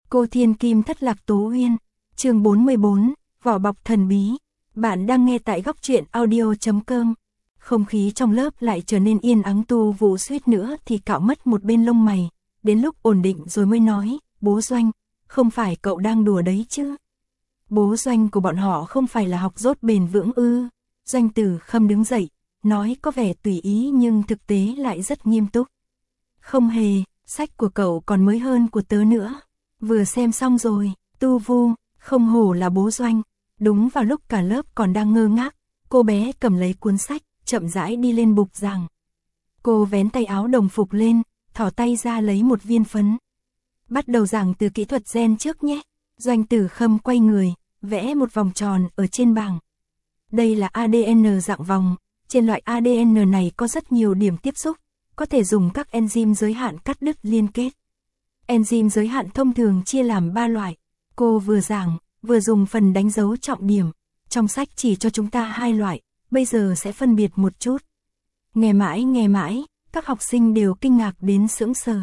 Cô Thiên Kim thất lạc Tố Uyên, chương 44, vỏ bọc thần bí. Bạn đang nghe tại góc truyện audio.com. Không khí trong lớp lại trở nên yên ắng. Tu Vũ suýt nữa thì cạo mất một bên lông mày, đến lúc ổn định rồi mới nói, bố Doanh, không phải cậu đang đùa đấy chứ? Bố Doanh của bọn họ không phải là học dốt bền vững ư? Doanh Tử Khâm đứng dậy, nói có vẻ tùy ý nhưng thực tế lại rất nghiêm túc. Không hề, sách của cậu còn mới hơn của tớ nữa. Vừa xem xong rồi, Tu Vu, không hổ là bố Doanh. Đúng vào lúc cả lớp còn đang ngơ ngác, cô bé cầm lấy cuốn sách, chậm rãi đi lên bục giảng. Cô vén tay áo đồng phục lên, thỏ tay ra lấy một viên phấn. Bắt đầu giảng từ kỹ thuật gen trước nhé. Doanh Tử Khâm quay người, vẽ một vòng tròn ở trên bảng. Đây là ADN dạng vòng, trên loại ADN này có rất nhiều điểm tiếp xúc, có thể dùng các enzyme giới hạn cắt đứt liên kết. Enzyme giới hạn thông thường chia làm 3 loại. Cô vừa giảng, vừa dùng phần đánh dấu trọng điểm. Trong sách chỉ cho chúng ta 2 loại, bây giờ sẽ phân biệt một chút. Nghe mãi, các học sinh đều kinh ngạc đến sững sờ.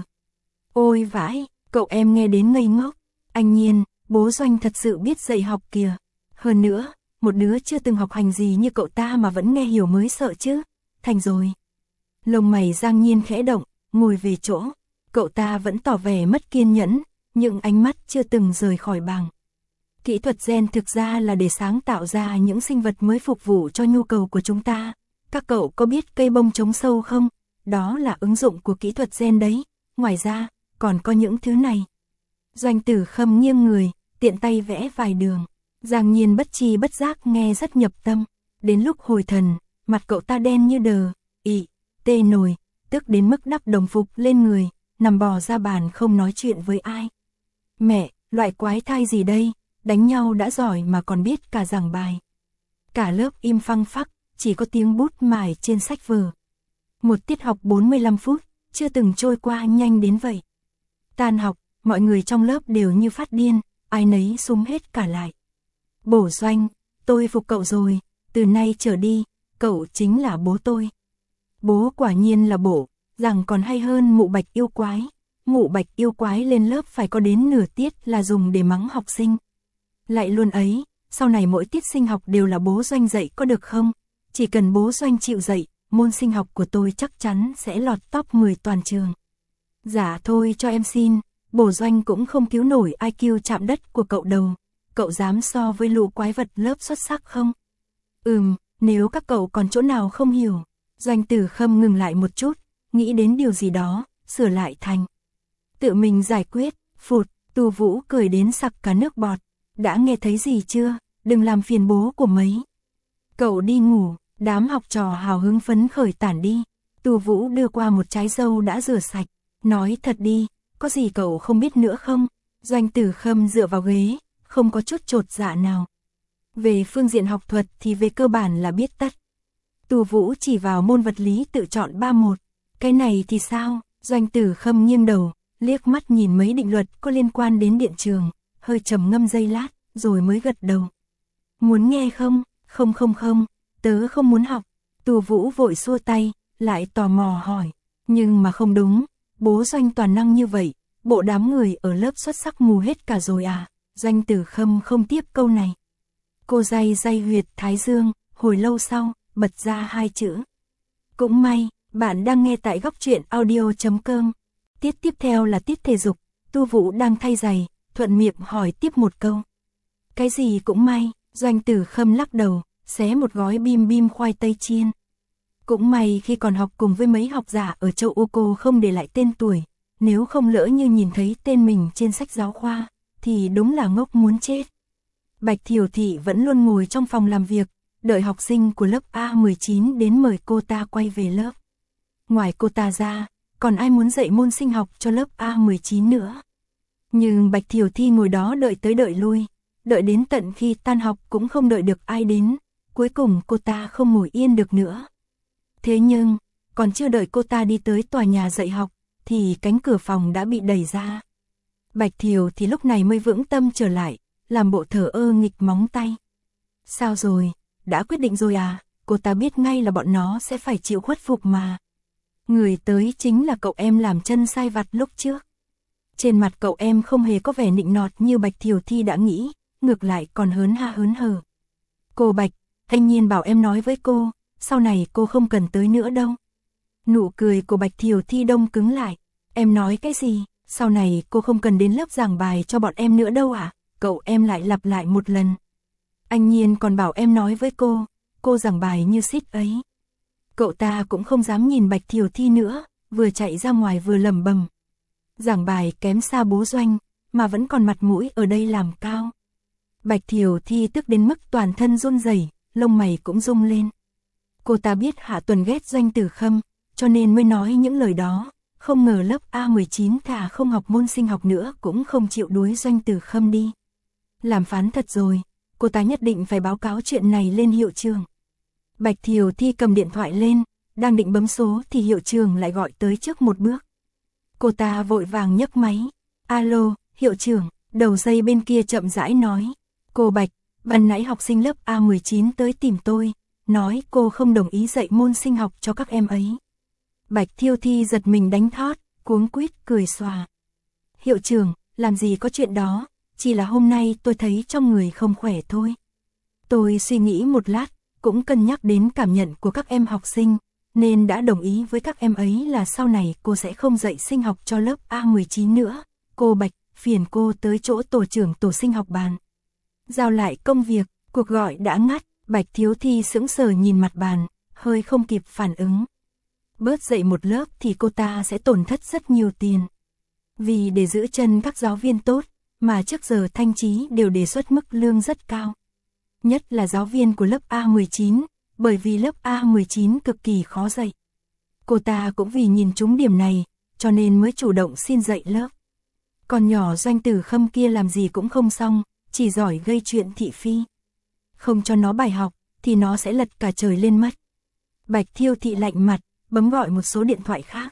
Ôi vãi, cậu em nghe đến ngây ngốc. Anh Nhiên, bố Doanh thật sự biết dạy học kìa. Hơn nữa, một đứa chưa từng học hành gì như cậu ta mà vẫn nghe hiểu mới sợ chứ. Thành rồi. Lông mày Giang Nhiên khẽ động, ngồi về chỗ. Cậu ta vẫn tỏ vẻ mất kiên nhẫn, nhưng ánh mắt chưa từng rời khỏi bảng. Kỹ thuật gen thực ra là để sáng tạo ra những sinh vật mới phục vụ cho nhu cầu của chúng ta. Các cậu có biết cây bông chống sâu không? Đó là ứng dụng của kỹ thuật gen đấy. Ngoài ra, còn có những thứ này. Doanh Tử Khâm nghiêng người, tiện tay vẽ vài đường. Giang Nhiên bất tri bất giác nghe rất nhập tâm. Đến lúc hồi thần, mặt cậu ta đen như đờ, tê nổi, tức đến mức đắp đồng phục lên người, nằm bò ra bàn không nói chuyện với ai. Mẹ, loại quái thai gì đây, đánh nhau đã giỏi mà còn biết cả giảng bài. Cả lớp im phăng phắc, chỉ có tiếng bút mài trên sách vở. Một tiết học 45 phút, chưa từng trôi qua nhanh đến vậy. Tan học, mọi người trong lớp đều như phát điên, ai nấy sum hết cả lại. Bổ Doanh, tôi phục cậu rồi, từ nay trở đi, cậu chính là bố tôi. Bố quả nhiên là bổ, rằng còn hay hơn mụ Bạch yêu quái. Mụ Bạch yêu quái lên lớp phải có đến nửa tiết là dùng để mắng học sinh. Lại luôn ấy, sau này mỗi tiết sinh học đều là bố Doanh dạy có được không? Chỉ cần bố Doanh chịu dạy, môn sinh học của tôi chắc chắn sẽ lọt top 10 toàn trường. Dạ thôi cho em xin, bố Doanh cũng không cứu nổi IQ chạm đất của cậu đâu. Cậu dám so với lũ quái vật lớp xuất sắc không? Nếu các cậu còn chỗ nào không hiểu. Doanh Tử Khâm ngừng lại một chút, nghĩ đến điều gì đó, sửa lại thành. Tự mình giải quyết, phụt, Tu Vũ cười đến sặc cả nước bọt. Đã nghe thấy gì chưa, đừng làm phiền bố của mấy. Cậu đi ngủ, đám học trò hào hứng phấn khởi tản đi. Tu Vũ đưa qua một trái dâu đã rửa sạch, nói thật đi, có gì cậu không biết nữa không? Doanh Tử Khâm dựa vào ghế, không có chút chột dạ nào. Về phương diện học thuật thì về cơ bản là biết tất. Tu Vũ chỉ vào môn vật lý tự chọn 3-1. Cái này thì sao? Doanh Tử Khâm nghiêng đầu, liếc mắt nhìn mấy định luật có liên quan đến điện trường, hơi trầm ngâm giây lát, rồi mới gật đầu. Muốn nghe không? Không, tớ không muốn học. Tu Vũ vội xua tay, lại tò mò hỏi. Nhưng mà không đúng, bố Doanh toàn năng như vậy, bộ đám người ở lớp xuất sắc mù hết cả rồi à? Doanh Tử Khâm không tiếp câu này. Cô day huyệt thái dương, hồi lâu sau, bật ra 2 chữ. Cũng may, bạn đang nghe tại góc truyện audio.com. Tiết tiếp theo là tiết thể dục, Tu Vũ đang thay giày, thuận miệng hỏi tiếp một câu. Cái gì cũng may, Doanh Tử Khâm lắc đầu, xé một gói bim bim khoai tây chiên. Cũng may khi còn học cùng với mấy học giả ở châu Âu cô không để lại tên tuổi, nếu không lỡ như nhìn thấy tên mình trên sách giáo khoa, thì đúng là ngốc muốn chết. Bạch Thiểu Thị vẫn luôn ngồi trong phòng làm việc, đợi học sinh của lớp A19 đến mời cô ta quay về lớp. Ngoài cô ta ra, còn ai muốn dạy môn sinh học cho lớp A19 nữa. Nhưng Bạch Thiểu Thị ngồi đó đợi tới đợi lui, đợi đến tận khi tan học cũng không đợi được ai đến, cuối cùng cô ta không ngồi yên được nữa. Thế nhưng, còn chưa đợi cô ta đi tới tòa nhà dạy học, thì cánh cửa phòng đã bị đẩy ra. Bạch Thiểu thì lúc này mới vững tâm trở lại, làm bộ thờ ơ nghịch móng tay. Sao rồi, đã quyết định rồi à? Cô ta biết ngay là bọn nó sẽ phải chịu khuất phục mà. Người tới chính là cậu em làm chân sai vặt lúc trước. Trên mặt cậu em không hề có vẻ nịnh nọt như Bạch Thiều Thi đã nghĩ, ngược lại còn hớn ha hớn hở. Cô Bạch, anh Nhiên bảo em nói với cô, sau này cô không cần tới nữa đâu. Nụ cười của Bạch Thiều Thi đông cứng lại. Em nói cái gì? Sau này cô không cần đến lớp giảng bài cho bọn em nữa đâu à? Cậu em lại lặp lại một lần. Anh Nhiên còn bảo em nói với cô giảng bài như xít ấy. Cậu ta cũng không dám nhìn Bạch Thiều Thi nữa, vừa chạy ra ngoài vừa lẩm bẩm. Giảng bài kém xa bố Doanh, mà vẫn còn mặt mũi ở đây làm cao. Bạch Thiều Thi tức đến mức toàn thân run rẩy, lông mày cũng rung lên. Cô ta biết Hạ Tuần ghét Doanh Tử Khâm, cho nên mới nói những lời đó. Không ngờ lớp A19 thà không học môn sinh học nữa cũng không chịu đuổi Doanh Tử Khâm đi. Làm phán thật rồi, cô ta nhất định phải báo cáo chuyện này lên hiệu trưởng. Bạch Thiều Thi cầm điện thoại lên, đang định bấm số thì hiệu trưởng lại gọi tới trước một bước. Cô ta vội vàng nhấc máy. Alo, hiệu trưởng, đầu dây bên kia chậm rãi nói. Cô Bạch, ban nãy học sinh lớp A19 tới tìm tôi, nói cô không đồng ý dạy môn sinh học cho các em ấy. Bạch Thiều Thi giật mình đánh thót, cuống quýt cười xòa. Hiệu trưởng, làm gì có chuyện đó, chỉ là hôm nay tôi thấy trong người không khỏe thôi. Tôi suy nghĩ một lát, cũng cân nhắc đến cảm nhận của các em học sinh, nên đã đồng ý với các em ấy là sau này cô sẽ không dạy sinh học cho lớp A19 nữa. Cô Bạch, phiền cô tới chỗ tổ trưởng tổ sinh học bàn. Giao lại công việc, cuộc gọi đã ngắt, Bạch Thiều Thi sững sờ nhìn mặt bàn, hơi không kịp phản ứng. Bớt dạy một lớp thì cô ta sẽ tổn thất rất nhiều tiền. Vì để giữ chân các giáo viên tốt, mà trước giờ Thanh Chí đều đề xuất mức lương rất cao. Nhất là giáo viên của lớp A19, bởi vì lớp A19 cực kỳ khó dạy. Cô ta cũng vì nhìn trúng điểm này, cho nên mới chủ động xin dạy lớp. Còn nhỏ Doanh Tử Khâm kia làm gì cũng không xong, chỉ giỏi gây chuyện thị phi. Không cho nó bài học, thì nó sẽ lật cả trời lên mất. Bạch Thiều Thị lạnh mặt, bấm gọi một số điện thoại khác.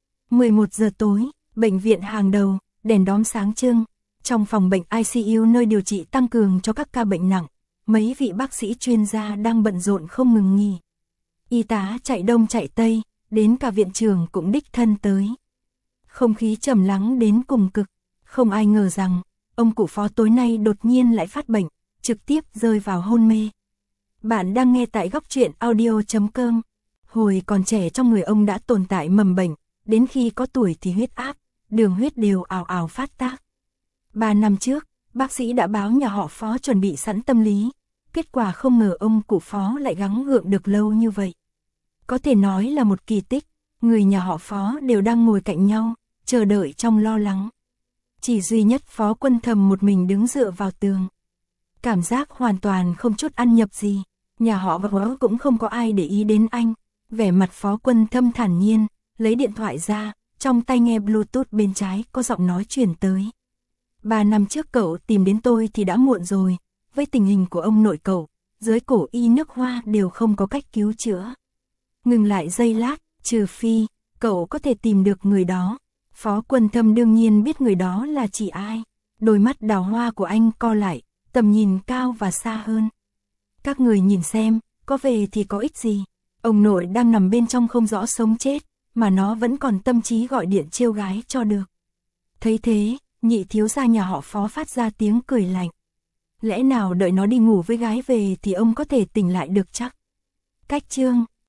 11 giờ tối, bệnh viện hàng đầu, đèn đóm sáng trưng. Trong phòng bệnh ICU nơi điều trị tăng cường cho các ca bệnh nặng, mấy vị bác sĩ chuyên gia đang bận rộn không ngừng nghỉ. Y tá chạy đông chạy tây, đến cả viện trưởng cũng đích thân tới. Không khí trầm lắng đến cùng cực, không ai ngờ rằng, ông cụ Phó tối nay đột nhiên lại phát bệnh, trực tiếp rơi vào hôn mê. Bạn đang nghe tại góc truyện audio.com. Hồi còn trẻ trong người ông đã tồn tại mầm bệnh, đến khi có tuổi thì huyết áp, đường huyết đều ào ào phát tác. 3 năm trước, bác sĩ đã báo nhà họ Phó chuẩn bị sẵn tâm lý, kết quả không ngờ ông cụ Phó lại gắng gượng được lâu như vậy. Có thể nói là một kỳ tích, người nhà họ Phó đều đang ngồi cạnh nhau, chờ đợi trong lo lắng. Chỉ duy nhất Phó Quân Thầm một mình đứng dựa vào tường. Cảm giác hoàn toàn không chút ăn nhập gì, nhà họ Phó cũng không có ai để ý đến anh. Vẻ mặt Phó Quân Thâm thản nhiên, lấy điện thoại ra, trong tai nghe Bluetooth bên trái có giọng nói truyền tới. 3 năm trước cậu tìm đến tôi thì đã muộn rồi, với tình hình của ông nội cậu, giới cổ y nước Hoa đều không có cách cứu chữa. Ngừng lại giây lát, trừ phi, cậu có thể tìm được người đó. Phó Quân Thâm đương nhiên biết người đó là chỉ ai. Đôi mắt đào hoa của anh co lại, tầm nhìn cao và xa hơn. Các người nhìn xem, có về thì có ích gì. Ông nội đang nằm bên trong không rõ sống chết, mà nó vẫn còn tâm trí gọi điện trêu gái cho được. Thấy thế, nhị thiếu gia nhà họ Phó phát ra tiếng cười lạnh. Lẽ nào đợi nó đi ngủ với gái về thì ông có thể tỉnh lại được chắc. Cách chương